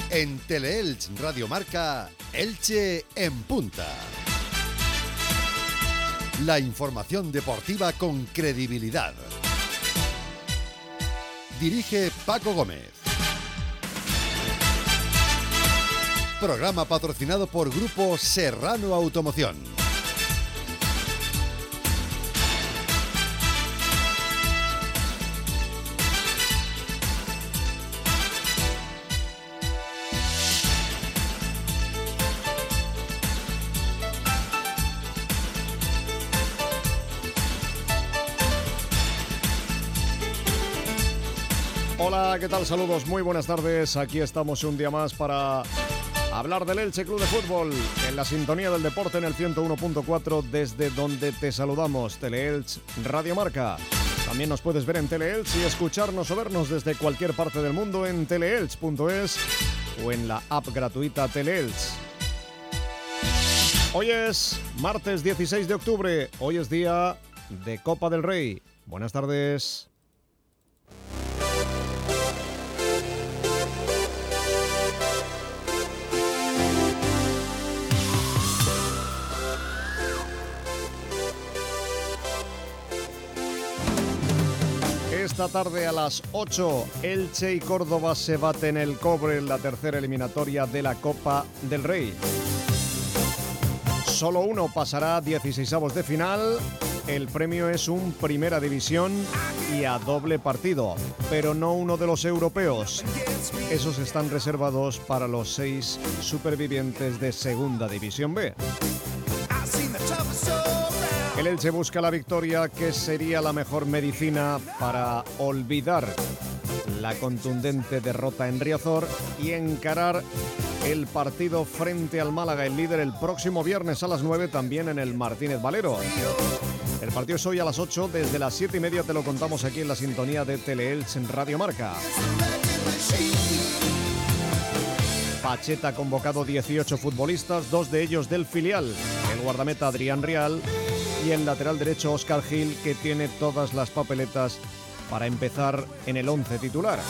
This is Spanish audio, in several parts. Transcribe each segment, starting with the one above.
En Teleelch Radio Marca, Elche en punta. La información deportiva con credibilidad. Dirige Paco Gómez. Programa patrocinado por Grupo Serrano Automoción. Hola, ¿qué tal? Saludos, muy buenas tardes. Aquí estamos un día más para hablar del Elche Club de Fútbol en la sintonía del deporte en el 101.4, desde donde te saludamos, Teleelch Radio Marca. También nos puedes ver en Teleelch y escucharnos o vernos desde cualquier parte del mundo en teleelch.es o en la app gratuita Teleelch. Hoy es martes 16 de octubre, hoy es día de Copa del Rey. Buenas tardes. Esta tarde a las 8, Elche y Córdoba se baten el cobre en la tercera eliminatoria de la Copa del Rey. Solo uno pasará a 16avos de final. El premio es un Primera División y a doble partido, pero no uno de los europeos. Esos están reservados para los 6 supervivientes de Segunda División B. El Elche busca la victoria, que sería la mejor medicina para olvidar la contundente derrota en Riazor y encarar el partido frente al Málaga, el líder, el próximo viernes a las 9, también en el Martínez Valero. El partido es hoy a las 8, desde las 7:30 te lo contamos aquí en la sintonía de Teleelch en Radio Marca. Pacheta ha convocado 18 futbolistas, 2 de ellos del filial, el guardameta Adrián Rial y el lateral derecho Óscar Gil, que tiene todas las papeletas para empezar en el 11 titular.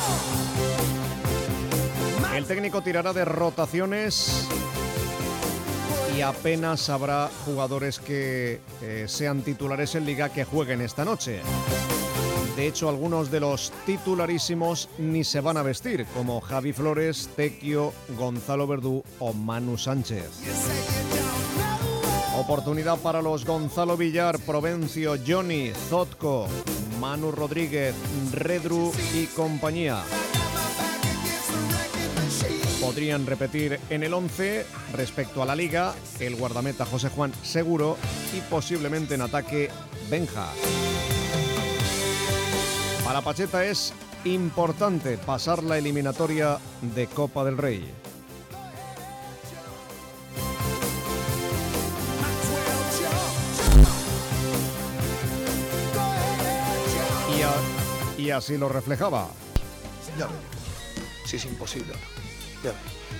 El técnico tirará de rotaciones y apenas habrá jugadores que sean titulares en Liga que jueguen esta noche. De hecho, algunos de los titularísimos ni se van a vestir, como Javi Flores, Tequio, Gonzalo Verdú o Manu Sánchez. Oportunidad para los Gonzalo Villar, Provencio, Johnny, Zotko, Manu Rodríguez, Redru y compañía. Podrían repetir en el 11 respecto a la Liga el guardameta José Juan Seguro y posiblemente en ataque Benja. Para Pacheta es importante pasar la eliminatoria de Copa del Rey. Y así lo reflejaba. Ya ve, si es imposible. Ya ve.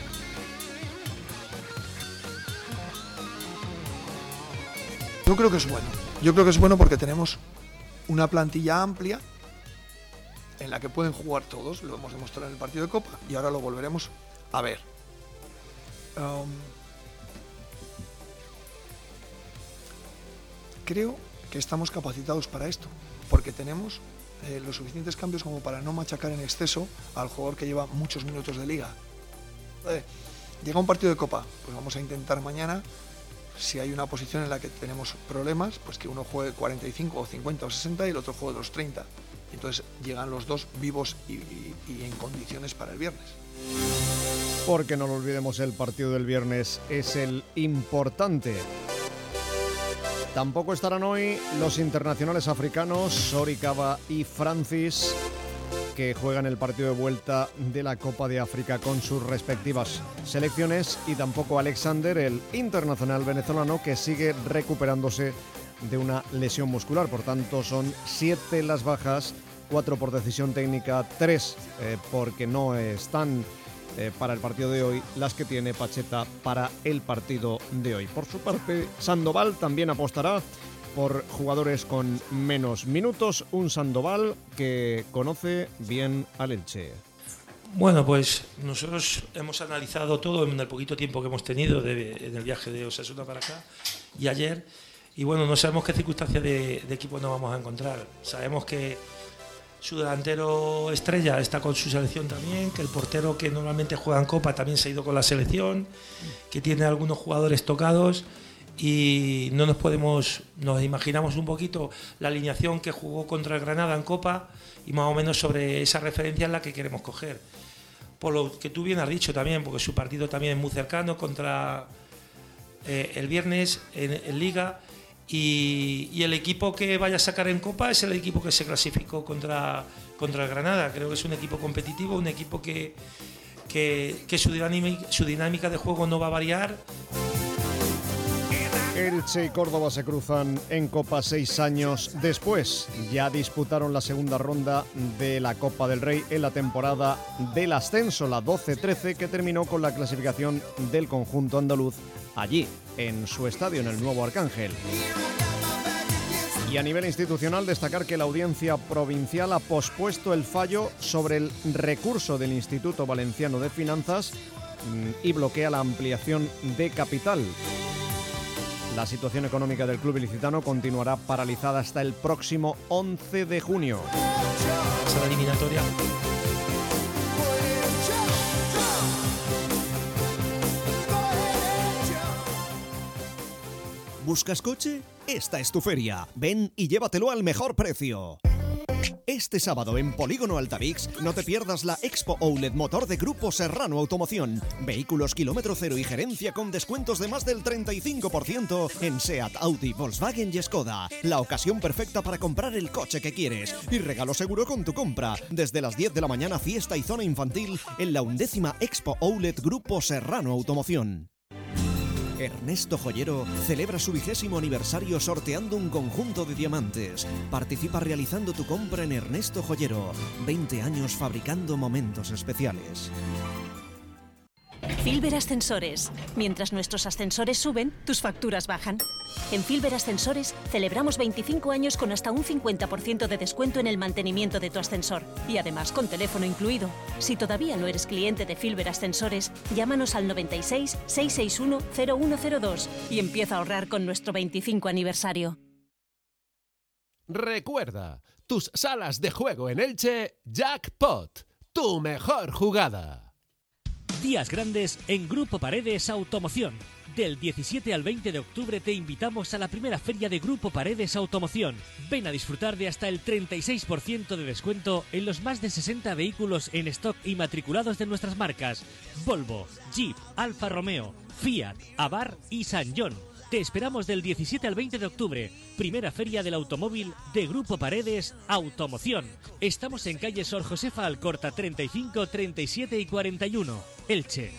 Yo creo que es bueno. Yo creo que es bueno porque tenemos una plantilla amplia en la que pueden jugar todos. Lo hemos demostrado en el partido de Copa y ahora lo volveremos a ver. Creo que estamos capacitados para esto porque tenemos los suficientes cambios como para no machacar en exceso al jugador que lleva muchos minutos de Liga. Llega un partido de Copa, pues vamos a intentar mañana, si hay una posición en la que tenemos problemas, pues que uno juegue 45 o 50 o 60 y el otro juegue los 30. Entonces llegan los dos vivos y en condiciones para el viernes. Porque no lo olvidemos, el partido del viernes es el importante. Tampoco estarán hoy los internacionales africanos, Sori Kaba y Francis, que juegan el partido de vuelta de la Copa de África con sus respectivas selecciones, y tampoco Alexander, el internacional venezolano, que sigue recuperándose de una lesión muscular. Por tanto, son 7 las bajas, 4 por decisión técnica, 3 porque no están para el partido de hoy, las que tiene Pacheta para el partido de hoy. Por su parte, Sandoval también apostará por jugadores con menos minutos, un Sandoval que conoce bien al Elche. Bueno, pues nosotros hemos analizado todo en el poquito tiempo que hemos tenido en el viaje de Osasuna para acá y ayer, y bueno, no sabemos qué circunstancias de equipo nos vamos a encontrar. Sabemos que su delantero estrella está con su selección también, que el portero que normalmente juega en Copa también se ha ido con la selección, que tiene algunos jugadores tocados, y nos imaginamos un poquito la alineación que jugó contra el Granada en Copa y más o menos sobre esa referencia es la que queremos coger. Por lo que tú bien has dicho también, porque su partido también es muy cercano contra el viernes en Liga, y el equipo que vaya a sacar en Copa es el equipo que se clasificó contra el Granada. Creo que es un equipo competitivo, un equipo que su dinámica de juego no va a variar. Elche y Córdoba se cruzan en Copa 6 años después. Ya disputaron la segunda ronda de la Copa del Rey en la temporada del ascenso, la 12-13, que terminó con la clasificación del conjunto andaluz allí, en su estadio, en el Nuevo Arcángel. Y a nivel institucional, destacar que la Audiencia Provincial ha pospuesto el fallo sobre el recurso del Instituto Valenciano de Finanzas y bloquea la ampliación de capital. La situación económica del club ilicitano continuará paralizada hasta el próximo 11 de junio. Hasta la eliminatoria. ¿Buscas coche? Esta es tu feria. Ven y llévatelo al mejor precio. Este sábado en Polígono Altavix no te pierdas la Expo Outlet Motor de Grupo Serrano Automoción. Vehículos kilómetro cero y gerencia con descuentos de más del 35% en SEAT, Audi, Volkswagen y Skoda. La ocasión perfecta para comprar el coche que quieres. Y regalo seguro con tu compra. Desde las 10 de la mañana, fiesta y zona infantil en la 11ª Expo Outlet Grupo Serrano Automoción. Ernesto Joyero celebra su 20º aniversario sorteando un conjunto de diamantes. Participa realizando tu compra en Ernesto Joyero. 20 años fabricando momentos especiales. Filber Ascensores. Mientras nuestros ascensores suben, tus facturas bajan. En Filber Ascensores celebramos 25 años con hasta un 50% de descuento en el mantenimiento de tu ascensor. Y además con teléfono incluido. Si todavía no eres cliente de Filber Ascensores, llámanos al 96 661 0102 y empieza a ahorrar con nuestro 25 aniversario. Recuerda, tus salas de juego en Elche, Jackpot, tu mejor jugada. Días grandes en Grupo Paredes Automoción. Del 17 al 20 de octubre te invitamos a la primera feria de Grupo Paredes Automoción. Ven a disfrutar de hasta el 36% de descuento en los más de 60 vehículos en stock y matriculados de nuestras marcas Volvo, Jeep, Alfa Romeo, Fiat, Abarth y Sanyong. Te esperamos del 17 al 20 de octubre, primera feria del automóvil de Grupo Paredes Automoción. Estamos en calle Sor Josefa Alcorta 35, 37 y 41, Elche.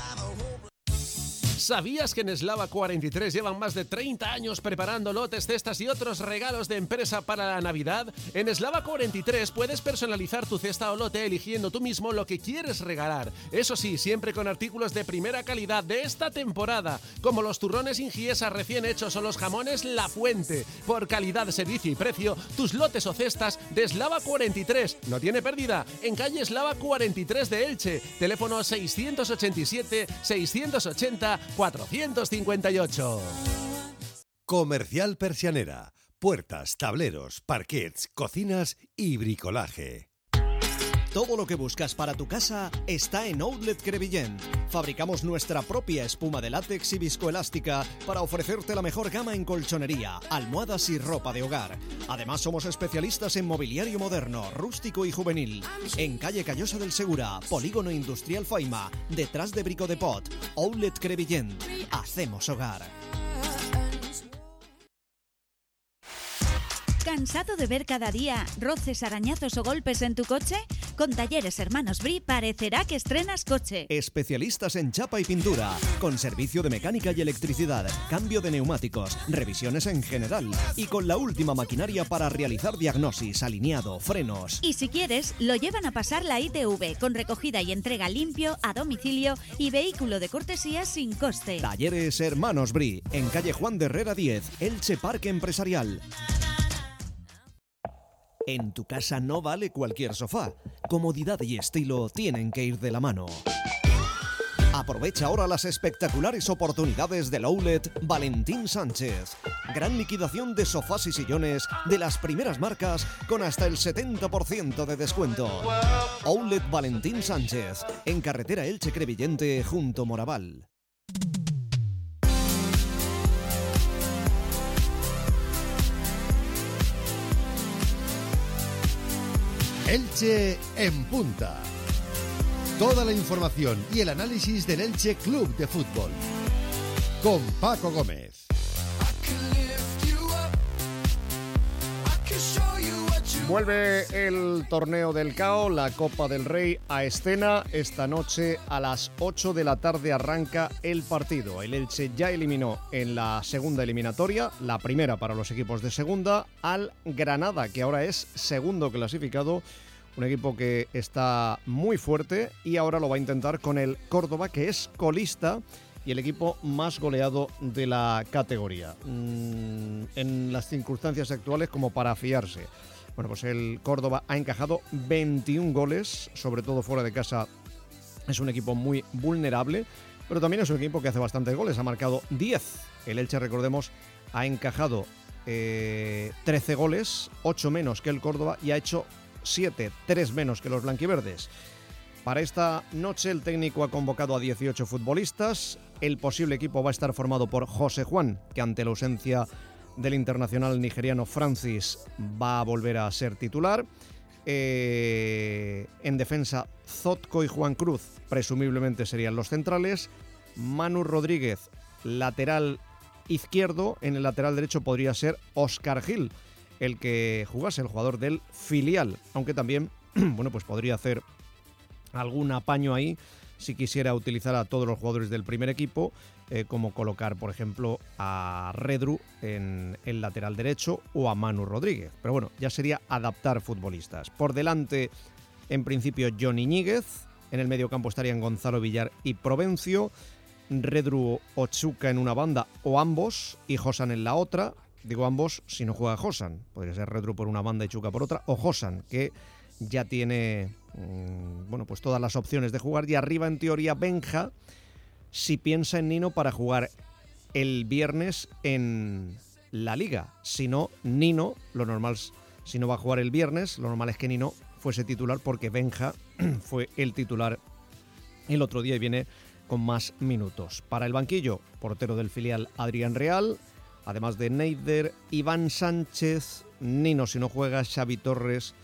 ¿Sabías que en Eslava 43 llevan más de 30 años preparando lotes, cestas y otros regalos de empresa para la Navidad? En Eslava 43 puedes personalizar tu cesta o lote eligiendo tú mismo lo que quieres regalar. Eso sí, siempre con artículos de primera calidad de esta temporada, como los turrones Ingiesa recién hechos o los jamones La Fuente. Por calidad, servicio y precio, tus lotes o cestas de Eslava 43. No tiene pérdida. En calle Eslava 43 de Elche. Teléfono 687 680 458. Comercial Persianera. Puertas, tableros, parquets, cocinas y bricolaje. Todo lo que buscas para tu casa está en Outlet Crevillent. Fabricamos nuestra propia espuma de látex y viscoelástica para ofrecerte la mejor gama en colchonería, almohadas y ropa de hogar. Además, somos especialistas en mobiliario moderno, rústico y juvenil. En calle Callosa del Segura, Polígono Industrial Faima, detrás de Brico de Pot. Outlet Crevillent. Hacemos hogar. ¿Cansado de ver cada día roces, arañazos o golpes en tu coche? Con Talleres Hermanos Bri parecerá que estrenas coche. Especialistas en chapa y pintura, con servicio de mecánica y electricidad, cambio de neumáticos, revisiones en general y con la última maquinaria para realizar diagnosis, alineado, frenos. Y si quieres, lo llevan a pasar la ITV con recogida y entrega limpio, a domicilio y vehículo de cortesía sin coste. Talleres Hermanos Bri, en calle Juan de Herrera 10, Elche Parque Empresarial. En tu casa no vale cualquier sofá. Comodidad y estilo tienen que ir de la mano. Aprovecha ahora las espectaculares oportunidades del Outlet Valentín Sánchez. Gran liquidación de sofás y sillones de las primeras marcas con hasta el 70% de descuento. Outlet Valentín Sánchez, en carretera Elche-Crevillente, junto Moraval. Elche en punta. Toda la información y el análisis del Elche Club de Fútbol. Con Paco Gómez. Vuelve el torneo del CAO, la Copa del Rey, a escena. Esta noche a las 8 de la tarde arranca el partido. El Elche ya eliminó en la segunda eliminatoria, la primera para los equipos de segunda, al Granada, que ahora es segundo clasificado. Un equipo que está muy fuerte y ahora lo va a intentar con el Córdoba, que es colista y el equipo más goleado de la categoría. En las circunstancias actuales, como para fiarse. Bueno, pues el Córdoba ha encajado 21 goles, sobre todo fuera de casa. Es un equipo muy vulnerable, pero también es un equipo que hace bastantes goles. Ha marcado 10. El Elche, recordemos, ha encajado 13 goles, 8 menos que el Córdoba, y ha hecho 7, 3 menos que los blanquiverdes. Para esta noche el técnico ha convocado a 18 futbolistas. El posible equipo va a estar formado por José Juan, que ante la ausencia del internacional nigeriano Francis va a volver a ser titular. En defensa, Zotko y Juan Cruz presumiblemente serían los centrales. Manu Rodríguez, lateral izquierdo. En el lateral derecho podría ser Óscar Gil, el que jugase, el jugador del filial, aunque también bueno, pues podría hacer algún apaño ahí si quisiera utilizar a todos los jugadores del primer equipo, como colocar, por ejemplo, a Redru en el lateral derecho o a Manu Rodríguez. Pero bueno, ya sería adaptar futbolistas. Por delante, en principio, Johnny Ñíguez. En el mediocampo estarían Gonzalo Villar y Provencio. Redru o Chuca en una banda o ambos, y Josan en la otra. Digo ambos si no juega Josan. Podría ser Redru por una banda y Chuca por otra, o Josan, que ya tiene bueno, pues todas las opciones de jugar. Y arriba, en teoría, Benja, si piensa en Nino para jugar el viernes en la Liga. Si no, Nino, lo normal, si no va a jugar el viernes, lo normal es que Nino fuese titular, porque Benja fue el titular el otro día y viene con más minutos. Para el banquillo, portero del filial Adrián Real, además de Neider, Iván Sánchez, Nino si no juega, Xavi Torres,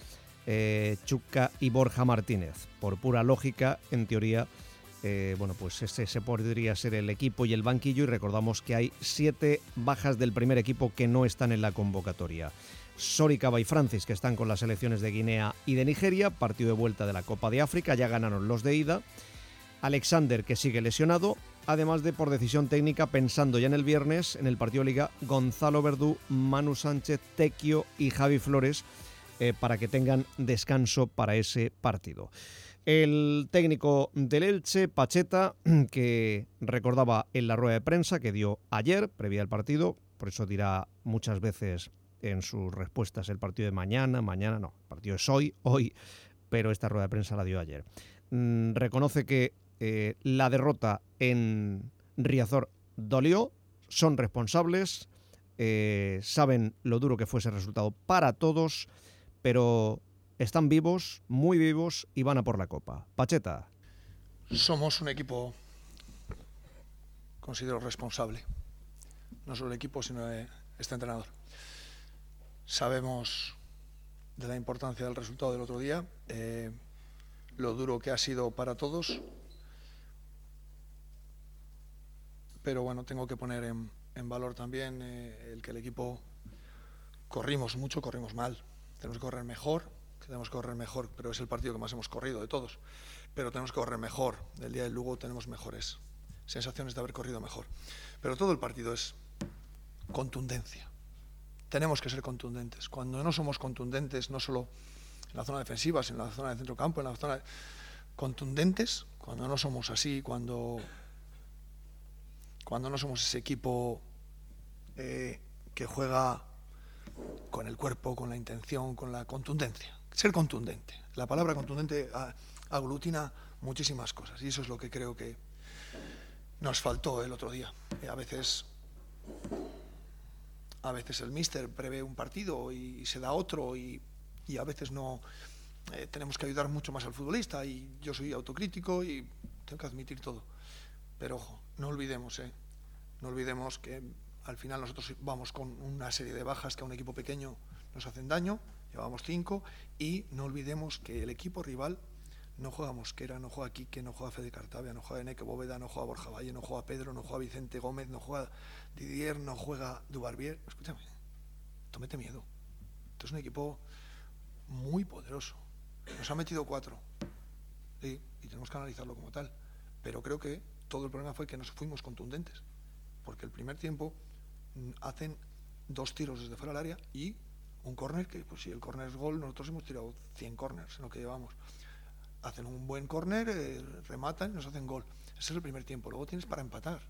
Chuca y Borja Martínez. Por pura lógica, en teoría, bueno, pues ese podría ser el equipo y el banquillo, y recordamos que hay 7 bajas del primer equipo que no están en la convocatoria. Soricaba y Francis, que están con las selecciones de Guinea y de Nigeria, partido de vuelta de la Copa de África, ya ganaron los de ida. Alexander, que sigue lesionado, además de, por decisión técnica, pensando ya en el viernes, en el partido de Liga, Gonzalo Verdú, Manu Sánchez, Tequio y Javi Flores, para que tengan descanso para ese partido. El técnico del Elche, Pacheta, que recordaba en la rueda de prensa que dio ayer, previa al partido, por eso dirá muchas veces en sus respuestas el partido de mañana no, el partido es hoy, pero esta rueda de prensa la dio ayer. Reconoce que la derrota en Riazor dolió, son responsables, saben lo duro que fue ese resultado para todos, pero están vivos, muy vivos, y van a por la Copa. Pacheta. Somos un equipo, considero, responsable. No solo el equipo, sino este entrenador. Sabemos de la importancia del resultado del otro día, lo duro que ha sido para todos, pero bueno, tengo que poner en valor también el que el equipo corrimos mucho, corrimos mal. Tenemos que correr mejor, pero es el partido que más hemos corrido de todos. Pero tenemos que correr mejor. Del día del Lugo tenemos mejores sensaciones de haber corrido mejor. Pero todo el partido es contundencia. Tenemos que ser contundentes. Cuando no somos contundentes, no solo en la zona defensiva, sino en la zona de centrocampo, en la zona contundentes, cuando no somos así, cuando no somos ese equipo que juega con el cuerpo, con la intención, con la contundencia. Ser contundente. La palabra contundente aglutina muchísimas cosas y eso es lo que creo que nos faltó el otro día. A veces el míster prevé un partido y se da otro y a veces no. Tenemos que ayudar mucho más al futbolista y yo soy autocrítico y tengo que admitir todo. Pero ojo, no olvidemos que al final nosotros vamos con una serie de bajas que a un equipo pequeño nos hacen daño, llevamos 5 y no olvidemos que el equipo rival no juega Mosquera, no juega Quique, no juega Fede Cartavia, no juega Eneke Bóveda, no juega Borja Valle, no juega Pedro, no juega Vicente Gómez, no juega Didier, no juega Dubarbier. Escúchame, esto mete miedo. Esto es un equipo muy poderoso. Nos ha metido 4, ¿sí? Y tenemos que analizarlo como tal. Pero creo que todo el problema fue que nos fuimos contundentes. Porque el primer tiempo hacen 2 tiros desde fuera del área y un córner que, pues si el córner es gol, nosotros hemos tirado 100 córners en lo que llevamos. Hacen un buen córner, rematan y nos hacen gol. Ese es el primer tiempo. Luego tienes para empatar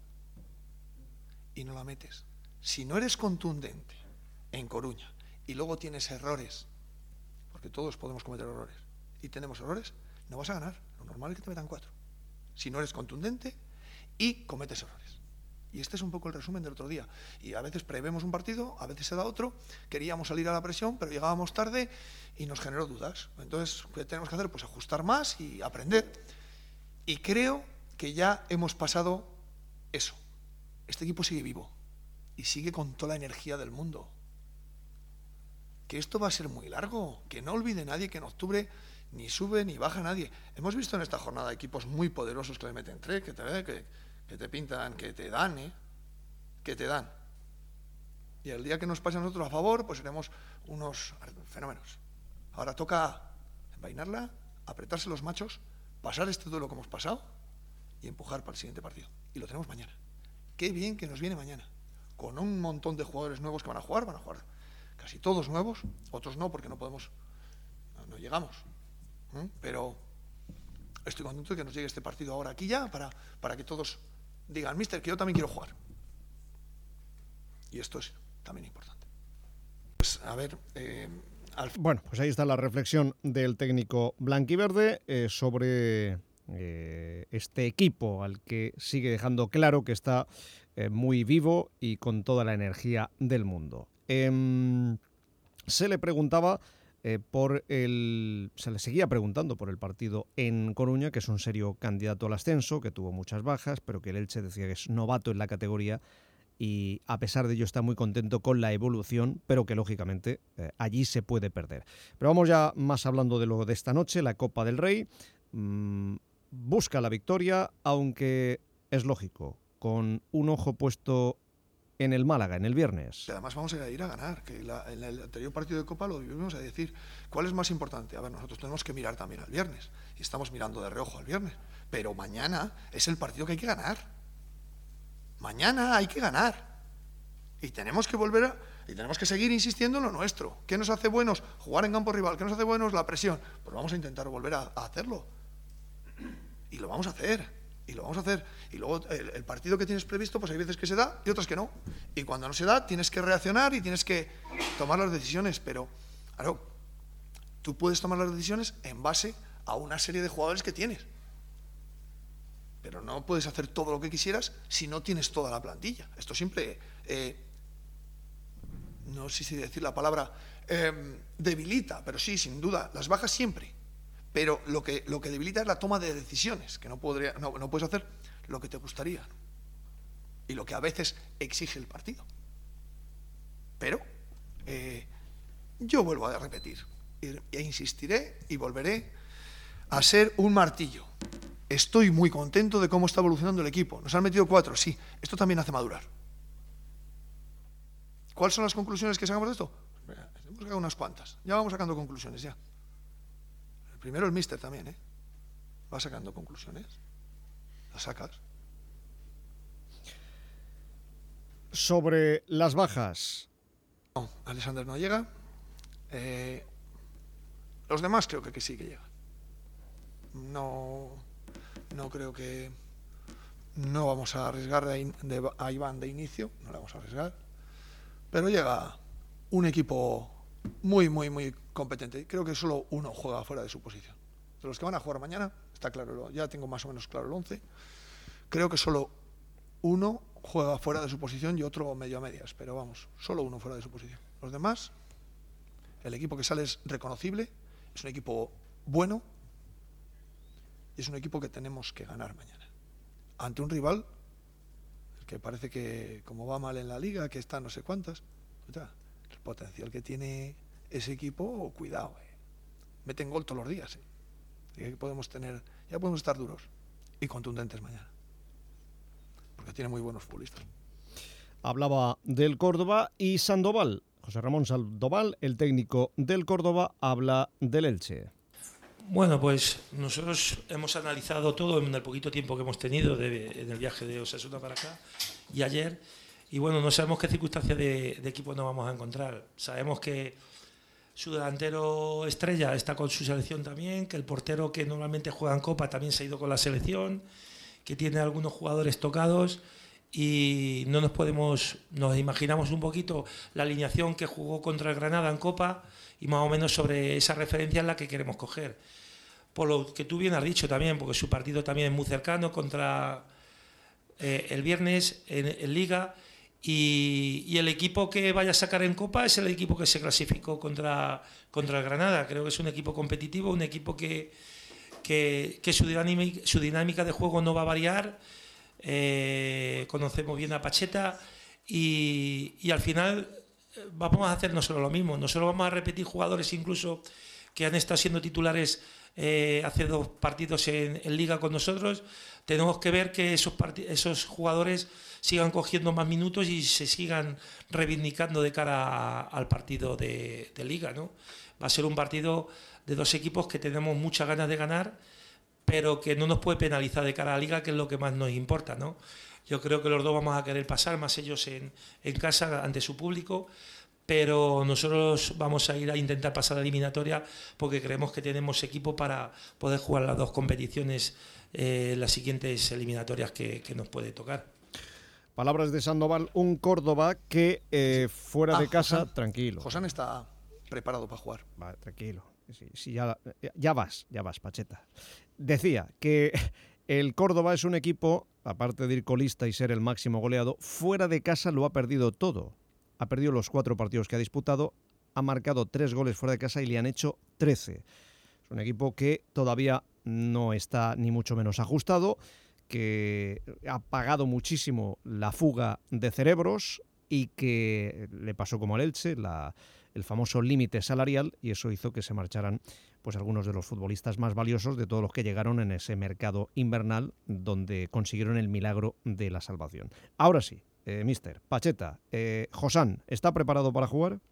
y no la metes. Si no eres contundente en Coruña y luego tienes errores, porque todos podemos cometer errores, y tenemos errores, no vas a ganar. Lo normal es que te metan 4. Si no eres contundente y cometes errores. Y este es un poco el resumen del otro día. Y a veces prevemos un partido, a veces se da otro, queríamos salir a la presión, pero llegábamos tarde y nos generó dudas. Entonces, ¿qué tenemos que hacer? Pues ajustar más y aprender. Y creo que ya hemos pasado eso. Este equipo sigue vivo y sigue con toda la energía del mundo. Que esto va a ser muy largo, que no olvide nadie que en octubre ni sube ni baja nadie. Hemos visto en esta jornada equipos muy poderosos que le meten 3, que te pintan, que te dan, que te dan. Y el día que nos pase a nosotros a favor, pues seremos unos fenómenos. Ahora toca envainarla, apretarse los machos, pasar este duelo que hemos pasado y empujar para el siguiente partido. Y lo tenemos mañana. Qué bien que nos viene mañana. Con un montón de jugadores nuevos que van a jugar casi todos nuevos, otros no, porque no podemos, no llegamos. Pero estoy contento de que nos llegue este partido ahora aquí ya, para que todos digan, míster, que yo también quiero jugar. Y esto es también importante. Pues a ver... Bueno, pues ahí está la reflexión del técnico blanquiverde sobre este equipo al que sigue dejando claro que está muy vivo y con toda la energía del mundo. Se le preguntaba se le seguía preguntando por el partido en Coruña, que es un serio candidato al ascenso, que tuvo muchas bajas, pero que el Elche decía que es novato en la categoría y a pesar de ello está muy contento con la evolución, pero que lógicamente allí se puede perder. Pero vamos ya más hablando de lo de esta noche, la Copa del Rey. Busca la victoria, aunque es lógico, con un ojo puesto en el Málaga, en el viernes. Además vamos a ir a ganar, que en el anterior partido de Copa lo vivimos a decir, ¿cuál es más importante? A ver, nosotros tenemos que mirar también al viernes, y estamos mirando de reojo al viernes, pero mañana es el partido que hay que ganar. Mañana hay que ganar. Y tenemos que y tenemos que seguir insistiendo en lo nuestro. ¿Qué nos hace buenos? Jugar en campo rival. ¿Qué nos hace buenos? La presión. Pues vamos a intentar volver a hacerlo. Y lo vamos a hacer. Y luego el partido que tienes previsto, pues hay veces que se da y otras que no. Y cuando no se da, tienes que reaccionar y tienes que tomar las decisiones. Pero, claro, tú puedes tomar las decisiones en base a una serie de jugadores que tienes. Pero no puedes hacer todo lo que quisieras si no tienes toda la plantilla. Esto siempre, no sé si decir la palabra, debilita, pero sí, sin duda, las bajas siempre. Pero lo que debilita es la toma de decisiones, que no puedes hacer lo que te gustaría y lo que a veces exige el partido. Pero yo vuelvo a repetir e insistiré y volveré a ser un martillo. Estoy muy contento de cómo está evolucionando el equipo. Nos han metido 4, sí. Esto también hace madurar. ¿Cuáles son las conclusiones que sacamos de esto? Hemos sacado unas cuantas. Ya vamos sacando conclusiones, ya. Primero el míster también, va sacando conclusiones. Las sacas. Sobre las bajas. No, Alexander no llega. Los demás creo que sí que llegan. No creo que... No vamos a arriesgar a Iván de inicio, no le vamos a arriesgar. Pero llega un equipo muy, muy, muy competente. Creo que solo uno juega fuera de su posición. De los que van a jugar mañana, está claro, ya tengo más o menos claro el 11. Creo que solo uno juega fuera de su posición y otro medio a medias, pero vamos, solo uno fuera de su posición. Los demás, el equipo que sale es reconocible, es un equipo bueno y es un equipo que tenemos que ganar mañana. Ante un rival que parece que, como va mal en la liga, que está no sé cuántas, el potencial que tiene ese equipo, cuidado, meten gol todos los días, y ya podemos estar duros y contundentes mañana, porque tiene muy buenos futbolistas. Hablaba del Córdoba y Sandoval. José Ramón Sandoval, el técnico del Córdoba, habla del Elche. Bueno, pues nosotros hemos analizado todo en el poquito tiempo que hemos tenido en el viaje de Osasuna para acá y ayer, y bueno, no sabemos qué circunstancias de equipo nos vamos a encontrar. Sabemos que su delantero estrella está con su selección también, que el portero que normalmente juega en Copa también se ha ido con la selección, que tiene algunos jugadores tocados, y nos imaginamos un poquito la alineación que jugó contra el Granada en Copa y más o menos sobre esa referencia en la que queremos coger. Por lo que tú bien has dicho también, porque su partido también es muy cercano contra el viernes en Liga, y el equipo que vaya a sacar en Copa es el equipo que se clasificó contra el Granada. Creo que es un equipo competitivo, un equipo que su dinámica de juego no va a variar. Conocemos bien a Pacheta y al final vamos a hacer nosotros lo mismo. Nosotros vamos a repetir jugadores incluso que han estado siendo titulares hace 2 partidos en Liga con nosotros. Tenemos que ver que esos jugadores sigan cogiendo más minutos y se sigan reivindicando de cara al partido de Liga, ¿no? Va a ser un partido de 2 equipos que tenemos muchas ganas de ganar, pero que no nos puede penalizar de cara a la Liga, que es lo que más nos importa, ¿no? Yo creo que los dos vamos a querer pasar, más ellos en casa ante su público, pero nosotros vamos a ir a intentar pasar la eliminatoria porque creemos que tenemos equipo para poder jugar las 2 competiciones, las siguientes eliminatorias que nos puede tocar. Palabras de Sandoval, un Córdoba que fuera de casa, Josán, tranquilo. Josán está preparado para jugar. Vale, tranquilo. Sí, ya vas, Pacheta. Decía que el Córdoba es un equipo, aparte de ir colista y ser el máximo goleado, fuera de casa lo ha perdido todo. Ha perdido los 4 partidos que ha disputado, ha marcado 3 goles fuera de casa y le han hecho 13. Es un equipo que todavía no está ni mucho menos ajustado, que ha pagado muchísimo la fuga de cerebros y que le pasó como al Elche, el famoso límite salarial, y eso hizo que se marcharan pues algunos de los futbolistas más valiosos de todos los que llegaron en ese mercado invernal donde consiguieron el milagro de la salvación. Ahora sí, mister Pacheta, Josán, ¿está preparado para jugar?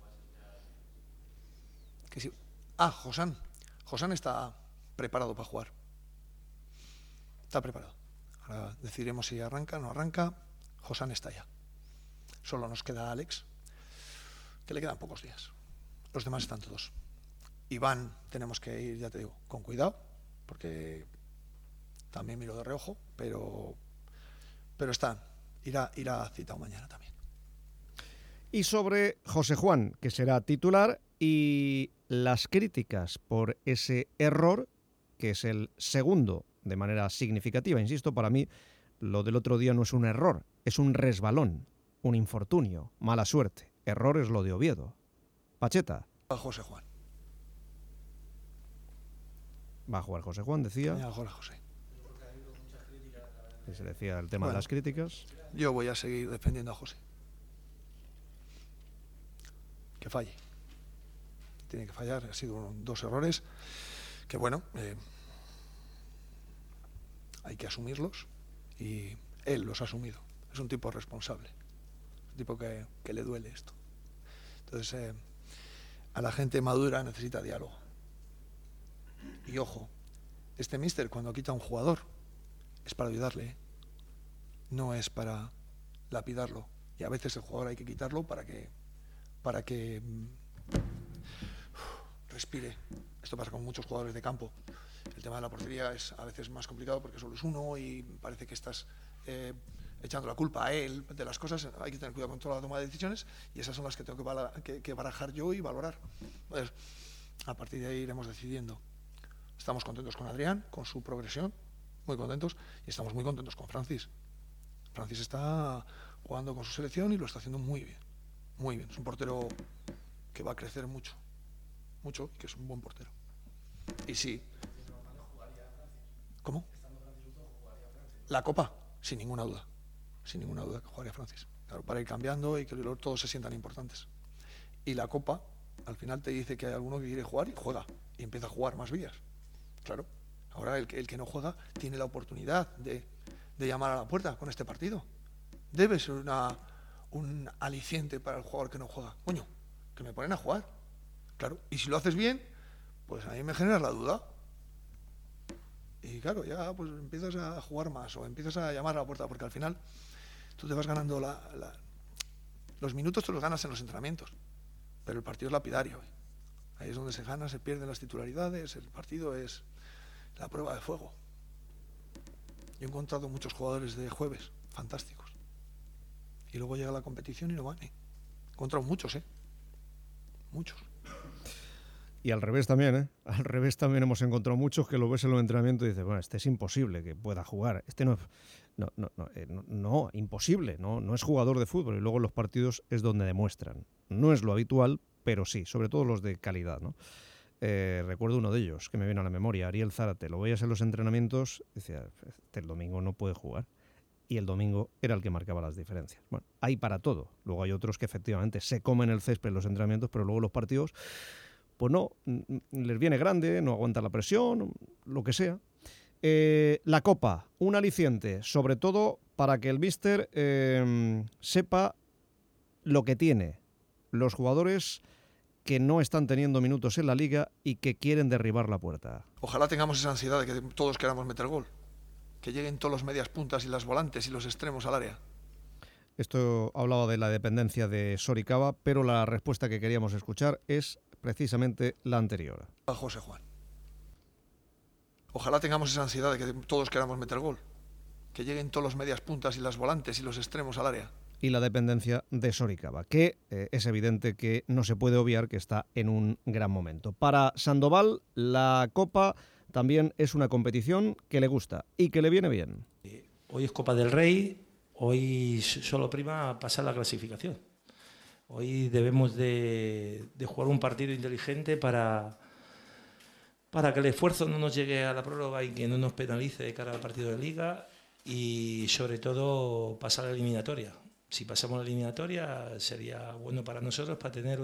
Que sí. Josán está preparado para jugar. Está preparado. Ahora decidiremos si arranca o no arranca. Josán está ya. Solo nos queda Alex, que le quedan pocos días. Los demás están todos. Iván tenemos que ir, ya te digo, con cuidado, porque también miro de reojo, pero irá citado mañana también. Y sobre José Juan, que será titular, y las críticas por ese error, que es el segundo de manera significativa. Insisto, para mí lo del otro día no es un error, es un resbalón, un infortunio, mala suerte. Error es lo de Oviedo. Pacheta. A José Juan. Va a jugar José Juan, decía. Va a jugar José. Y se decía el tema de las críticas. Yo voy a seguir defendiendo a José. Que falle. Tiene que fallar. Ha sido 2 errores que, bueno, hay que asumirlos y él los ha asumido. Es un tipo responsable. Es un tipo que le duele esto. Entonces, a la gente madura necesita diálogo. Y ojo, este míster cuando quita a un jugador es para ayudarle, no es para lapidarlo. Y a veces el jugador hay que quitarlo para que respire. Esto pasa con muchos jugadores de campo. El tema de la portería es a veces más complicado porque solo es uno y parece que estás echando la culpa a él de las cosas. Hay que tener cuidado con toda la toma de decisiones y esas son las que tengo que barajar yo y valorar. Entonces, a partir de ahí iremos decidiendo. Estamos contentos con Adrián, con su progresión, muy contentos, y estamos muy contentos con Francis. Francis está jugando con su selección y lo está haciendo muy bien, muy bien. Es un portero que va a crecer mucho, mucho, y que es un buen portero. Y sí. ¿Cómo? La Copa, sin ninguna duda que jugaría Francis. Claro, para ir cambiando y que todos se sientan importantes. Y la Copa, al final te dice que hay alguno que quiere jugar y juega, y empieza a jugar más vías. Claro, ahora el que no juega tiene la oportunidad de llamar a la puerta con este partido. Debe ser un aliciente para el jugador que no juega. Coño, que me ponen a jugar. Claro, y si lo haces bien, pues a mí me genera la duda. Y claro, ya pues empiezas a jugar más o empiezas a llamar a la puerta, porque al final tú te vas ganando los minutos, te los ganas en los entrenamientos, pero el partido es lapidario. Ahí es donde se gana, se pierden las titularidades, el partido es la prueba de fuego. Yo he encontrado muchos jugadores de jueves fantásticos y luego llega la competición y no van. He encontrado muchos, muchos. Y al revés también, ¿eh? Al revés también hemos encontrado muchos que lo ves en los entrenamientos y dices, bueno, este es imposible que pueda jugar. Este no, imposible, no es jugador de fútbol. Y luego en los partidos es donde demuestran. No es lo habitual, pero sí, sobre todo los de calidad, ¿no? Recuerdo uno de ellos que me viene a la memoria, Ariel Zárate. Lo veías en los entrenamientos y decía, el domingo no puede jugar. Y el domingo era el que marcaba las diferencias. Bueno, hay para todo. Luego hay otros que efectivamente se comen el césped en los entrenamientos, pero luego los partidos, pues no, les viene grande, no aguanta la presión, lo que sea. La Copa, un aliciente, sobre todo para que el míster sepa lo que tiene los jugadores que no están teniendo minutos en la Liga y que quieren derribar la puerta. Ojalá tengamos esa ansiedad de que todos queramos meter gol, que lleguen todos los medias puntas y las volantes y los extremos al área. Esto hablaba de la dependencia de Soricaba, pero la respuesta que queríamos escuchar es precisamente la anterior. A José Juan. Ojalá tengamos esa ansiedad de que todos queramos meter gol, que lleguen todos los medias puntas y las volantes y los extremos al área. Y la dependencia de Soricaba, que es evidente que no se puede obviar que está en un gran momento. Para Sandoval, la Copa también es una competición que le gusta y que le viene bien. Hoy es Copa del Rey, hoy solo prima pasar la clasificación. Hoy debemos de jugar un partido inteligente para que el esfuerzo no nos llegue a la prórroga y que no nos penalice de cara al partido de Liga, y sobre todo pasar la eliminatoria. Si pasamos la eliminatoria sería bueno para nosotros, para tener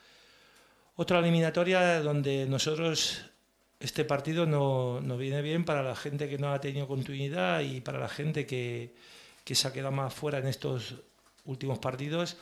otra eliminatoria donde nosotros, este partido nos viene bien para la gente que no ha tenido continuidad y para la gente que se ha quedado más fuera en estos últimos partidos,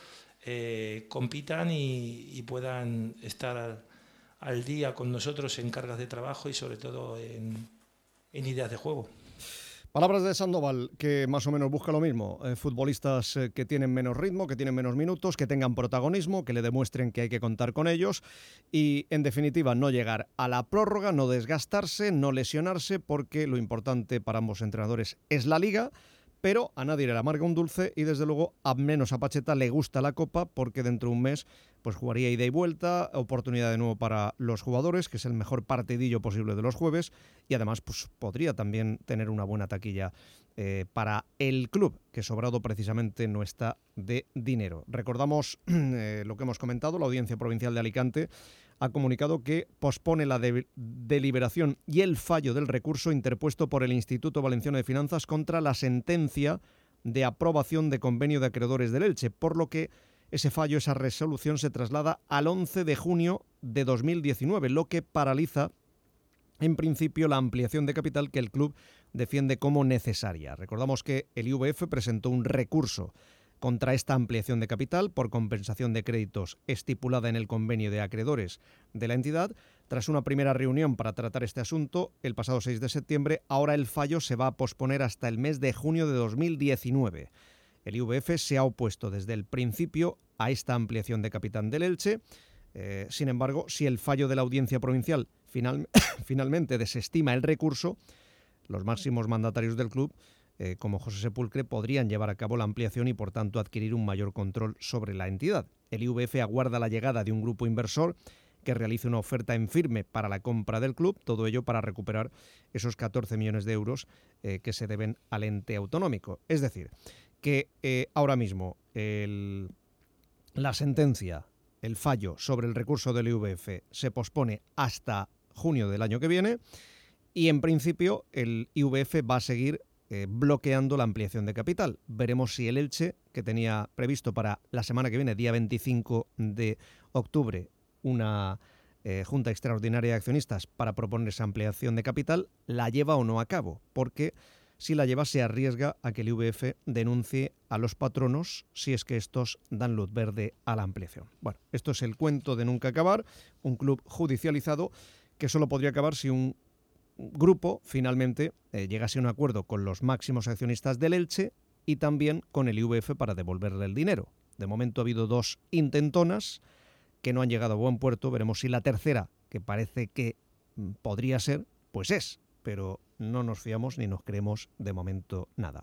compitan y puedan estar al día con nosotros en cargas de trabajo y sobre todo en ideas de juego. Palabras de Sandoval, que más o menos busca lo mismo. Futbolistas que tienen menos ritmo, que tienen menos minutos, que tengan protagonismo, que le demuestren que hay que contar con ellos y, en definitiva, no llegar a la prórroga, no desgastarse, no lesionarse, porque lo importante para ambos entrenadores es la Liga, pero a nadie le amarga un dulce y, desde luego, a menos a Pacheta le gusta la Copa, porque dentro de un mes pues jugaría ida y vuelta, oportunidad de nuevo para los jugadores, que es el mejor partidillo posible de los jueves, y además pues podría también tener una buena taquilla para el club, que sobrado precisamente no está de dinero. Recordamos lo que hemos comentado, la Audiencia Provincial de Alicante ha comunicado que pospone la deliberación y el fallo del recurso interpuesto por el Instituto Valenciano de Finanzas contra la sentencia de aprobación de convenio de acreedores del Elche, por lo que ese fallo, esa resolución se traslada al 11 de junio de 2019, lo que paraliza en principio la ampliación de capital que el club defiende como necesaria. Recordamos que el IVF presentó un recurso contra esta ampliación de capital por compensación de créditos estipulada en el convenio de acreedores de la entidad. Tras una primera reunión para tratar este asunto el pasado 6 de septiembre, ahora el fallo se va a posponer hasta el mes de junio de 2019. El IVF se ha opuesto desde el principio a esta ampliación de capital del Elche. Sin embargo, si el fallo de la Audiencia Provincial finalmente desestima el recurso, los máximos mandatarios del club como José Sepulcre podrían llevar a cabo la ampliación y por tanto adquirir un mayor control sobre la entidad. El IVF aguarda la llegada de un grupo inversor que realice una oferta en firme para la compra del club, todo ello para recuperar esos 14 millones de euros que se deben al ente autonómico. Es decir, que ahora mismo la sentencia, el fallo sobre el recurso del IVF se pospone hasta junio del año que viene y en principio el IVF va a seguir bloqueando la ampliación de capital. Veremos si el Elche, que tenía previsto para la semana que viene, día 25 de octubre, una junta extraordinaria de accionistas para proponer esa ampliación de capital, la lleva o no a cabo, porque si la lleva se arriesga a que el IVF denuncie a los patronos si es que estos dan luz verde a la ampliación. Bueno, esto es el cuento de nunca acabar, un club judicializado que solo podría acabar si un grupo finalmente llegase a un acuerdo con los máximos accionistas del Elche y también con el IVF para devolverle el dinero. De momento ha habido 2 intentonas que no han llegado a buen puerto. Veremos si la tercera, que parece que podría ser, pues es, pero no nos fiamos ni nos creemos de momento nada.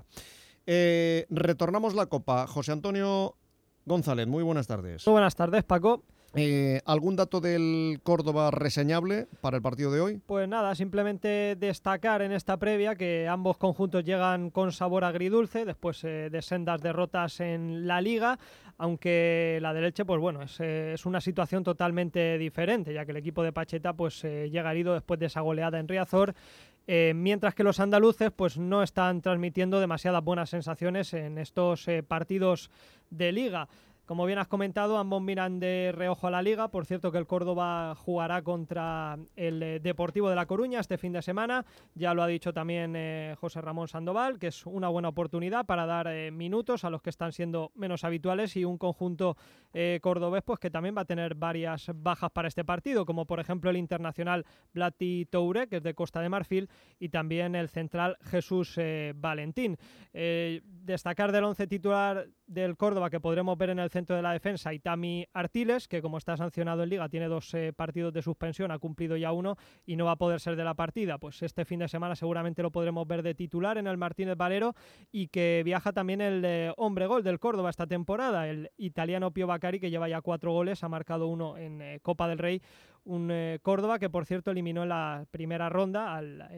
Retornamos la Copa. José Antonio González, muy buenas tardes. Muy buenas tardes, Paco. ¿Algún dato del Córdoba reseñable para el partido de hoy? Pues nada, simplemente destacar en esta previa que ambos conjuntos llegan con sabor agridulce después de sendas derrotas en la Liga, aunque la del Elche, pues bueno, es una situación totalmente diferente, ya que el equipo de Pacheta pues llega herido después de esa goleada en Riazor, mientras que los andaluces pues no están transmitiendo demasiadas buenas sensaciones en estos partidos de Liga. Como bien has comentado, ambos miran de reojo a la Liga. Por cierto que el Córdoba jugará contra el Deportivo de La Coruña este fin de semana. Ya lo ha dicho también José Ramón Sandoval, que es una buena oportunidad para dar minutos a los que están siendo menos habituales, y un conjunto cordobés pues que también va a tener varias bajas para este partido, como por ejemplo el internacional Blati Toure, que es de Costa de Marfil, y también el central Jesús Valentín. Destacar del 11 titular del Córdoba que podremos ver en el centro de la defensa, Itami Artiles, que como está sancionado en Liga tiene 2 partidos de suspensión, ha cumplido ya 1 y no va a poder ser de la partida. Pues este fin de semana seguramente lo podremos ver de titular en el Martínez Valero, y que viaja también el hombre gol del Córdoba esta temporada, el italiano Pio Baccari, que lleva ya 4 goles, ha marcado 1 en Copa del Rey. Un Córdoba que, por cierto, eliminó en la primera ronda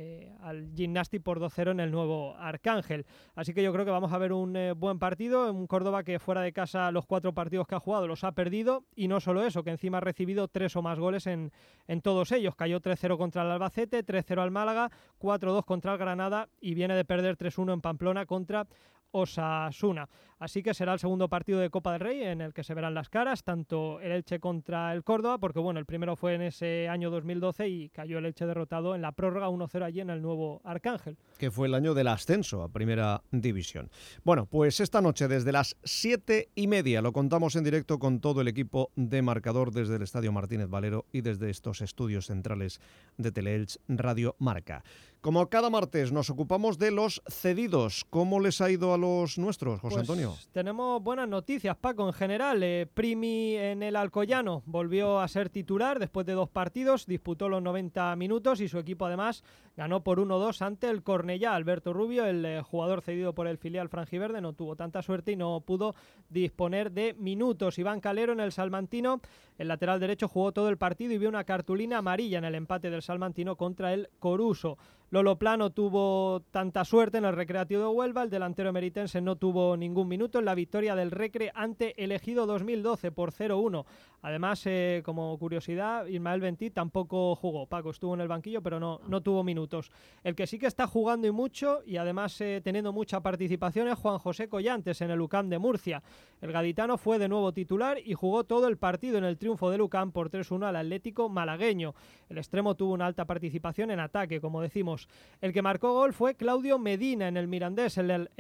al Gimnasti por 2-0 en el nuevo Arcángel. Así que yo creo que vamos a ver un buen partido, un Córdoba que fuera de casa los 4 partidos que ha jugado los ha perdido, y no solo eso, que encima ha recibido 3 o más goles en todos ellos. Cayó 3-0 contra el Albacete, 3-0 al Málaga, 4-2 contra el Granada y viene de perder 3-1 en Pamplona contra Osasuna. Así que será el segundo partido de Copa del Rey en el que se verán las caras, tanto el Elche contra el Córdoba, porque bueno, el primero fue en ese año 2012 y cayó el Elche derrotado en la prórroga 1-0 allí en el nuevo Arcángel. Que fue el año del ascenso a Primera División. Bueno, pues esta noche desde las 7:30 lo contamos en directo con todo el equipo de Marcador desde el Estadio Martínez Valero y desde estos estudios centrales de Teleelch Radio Marca. Como cada martes nos ocupamos de los cedidos. ¿Cómo les ha ido a los nuestros, José Antonio? Tenemos buenas noticias, Paco, en general. Primi en el Alcoyano volvió a ser titular después de 2 partidos, disputó los 90 minutos y su equipo además ganó por 1-2 ante el Cornellá. Alberto Rubio, el jugador cedido por el filial franjiverde, no tuvo tanta suerte y no pudo disponer de minutos. Iván Calero en el Salmantino, el lateral derecho, jugó todo el partido y vio una cartulina amarilla en el empate del Salmantino contra el Coruso. Lolo Plano tuvo tanta suerte en el Recreativo de Huelva, el delantero emeritense no tuvo ningún minuto en la victoria del Recre ante el Ejido 2012 por 0-1. Además, como curiosidad, Ismael Bentit tampoco jugó. Paco estuvo en el banquillo, pero no tuvo minutos. El que sí que está jugando y mucho, y además teniendo mucha participación, es Juan José Collantes en el UCAM de Murcia. El gaditano fue de nuevo titular y jugó todo el partido en el triunfo del UCAM por 3-1 al Atlético malagueño. El extremo tuvo una alta participación en ataque, como decimos. El que marcó gol fue Claudio Medina en el Mirandés.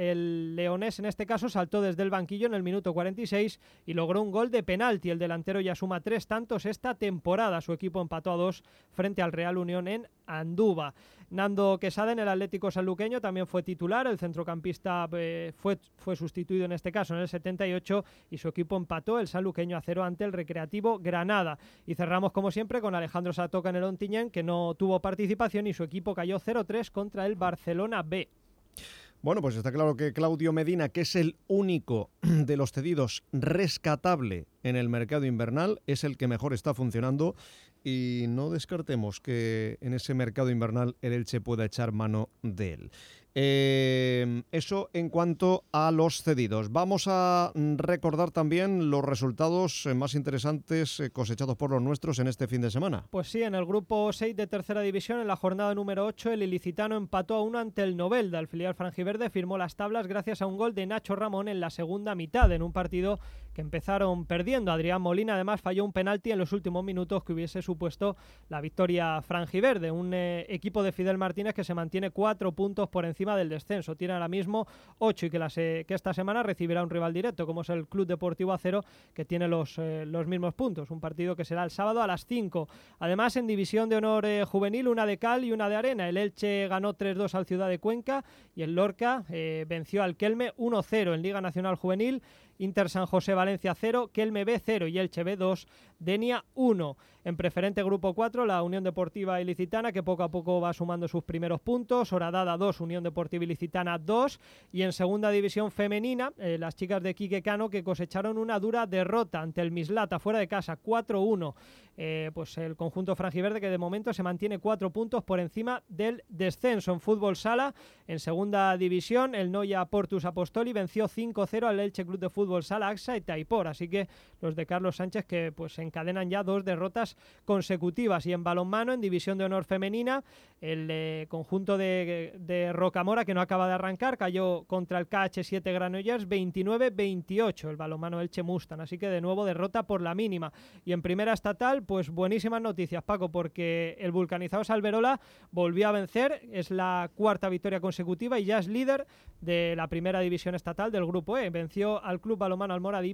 El leonés en este caso saltó desde el banquillo en el minuto 46 y logró un gol de penalti. El delantero ya suma 3 tantos esta temporada. Su equipo empató a 2 frente al Real Unión en Andúba. Nando Quesada en el Atlético sanluqueño también fue titular. El centrocampista fue sustituido en este caso en el 78 y su equipo empató el sanluqueño a 0 ante el Recreativo Granada. Y cerramos como siempre con Alejandro Satoca en el Ontinyent, que no tuvo participación y su equipo cayó 0-3 contra el Barcelona B. Bueno, pues está claro que Claudio Medina, que es el único de los cedidos rescatable en el mercado invernal, es el que mejor está funcionando y no descartemos que en ese mercado invernal el Elche pueda echar mano de él. Eso en cuanto a los cedidos. Vamos a recordar también los resultados más interesantes cosechados por los nuestros en este fin de semana. Pues sí, en el grupo 6 de tercera división, en la jornada número 8, el ilicitano empató a 1 ante el Novelda. El filial franjiverde firmó las tablas gracias a un gol de Nacho Ramón en la segunda mitad, en un partido que empezaron perdiendo. Adrián Molina además falló un penalti en los últimos minutos que hubiese supuesto la victoria franjiverde. Un equipo de Fidel Martínez que se mantiene 4 puntos por encima del descenso. Tiene ahora mismo 8 y que esta semana recibirá un rival directo, como es el Club Deportivo Acero, que tiene los mismos puntos. Un partido que será el sábado a las 5. Además, en división de honor juvenil, una de cal y una de arena. El Elche ganó 3-2 al Ciudad de Cuenca y el Lorca venció al Kelme 1-0. En Liga Nacional Juvenil, Inter San José Valencia 0, Kelme B 0 y Elche B 2, Denia 1. En preferente grupo 4, la Unión Deportiva Ilicitana, que poco a poco va sumando sus primeros puntos. Horadada 2, Unión Deportiva Ilicitana 2. Y en segunda división femenina, las chicas de Quique Cano, que cosecharon una dura derrota ante el Mislata fuera de casa, 4-1. Pues el conjunto franjiverde, que de momento se mantiene 4 puntos por encima del descenso. En fútbol sala, en segunda división, el Noia Portus Apostoli venció 5-0 al Elche Club de Fútbol Sala AXA y Taipor. Así que los de Carlos Sánchez, que pues encadenan ya 2 derrotas consecutivas. Y en balonmano, en división de honor femenina, el conjunto de Rocamora, que no acaba de arrancar, cayó contra el KH7 Granollers 29-28, el balonmano Elche Mustang. Así que de nuevo derrota por la mínima. Y en primera estatal, pues buenísimas noticias, Paco, porque el vulcanizado Salverola volvió a vencer. Es la 4ª victoria consecutiva y ya es líder de la primera división estatal del grupo E. Venció al Club Balonmano Almoradí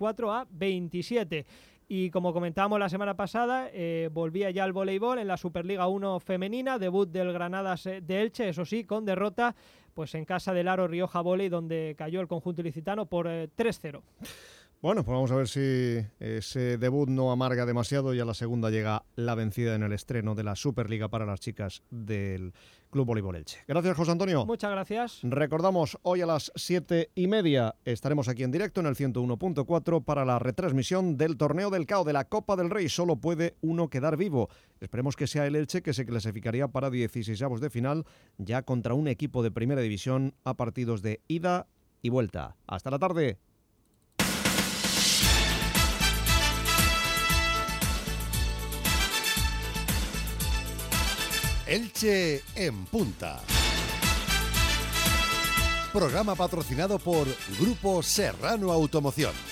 24-27. Y como comentábamos la semana pasada, volvía ya el voleibol en la Superliga 1 femenina, debut del Granadas de Elche, eso sí, con derrota pues en casa del Aro Rioja Voley, donde cayó el conjunto ilicitano por 3-0. Bueno, pues vamos a ver si ese debut no amarga demasiado y a la segunda llega la vencida en el estreno de la Superliga para las chicas del Club Voleibol Elche. Gracias, José Antonio. Muchas gracias. Recordamos, hoy a las 7:30 estaremos aquí en directo en el 101.4 para la retransmisión del Torneo del CAO de la Copa del Rey. Solo puede uno quedar vivo. Esperemos que sea el Elche, que se clasificaría para 16avos de final, ya contra un equipo de primera división a partidos de ida y vuelta. Hasta la tarde. Elche en Punta. Programa patrocinado por Grupo Serrano Automoción.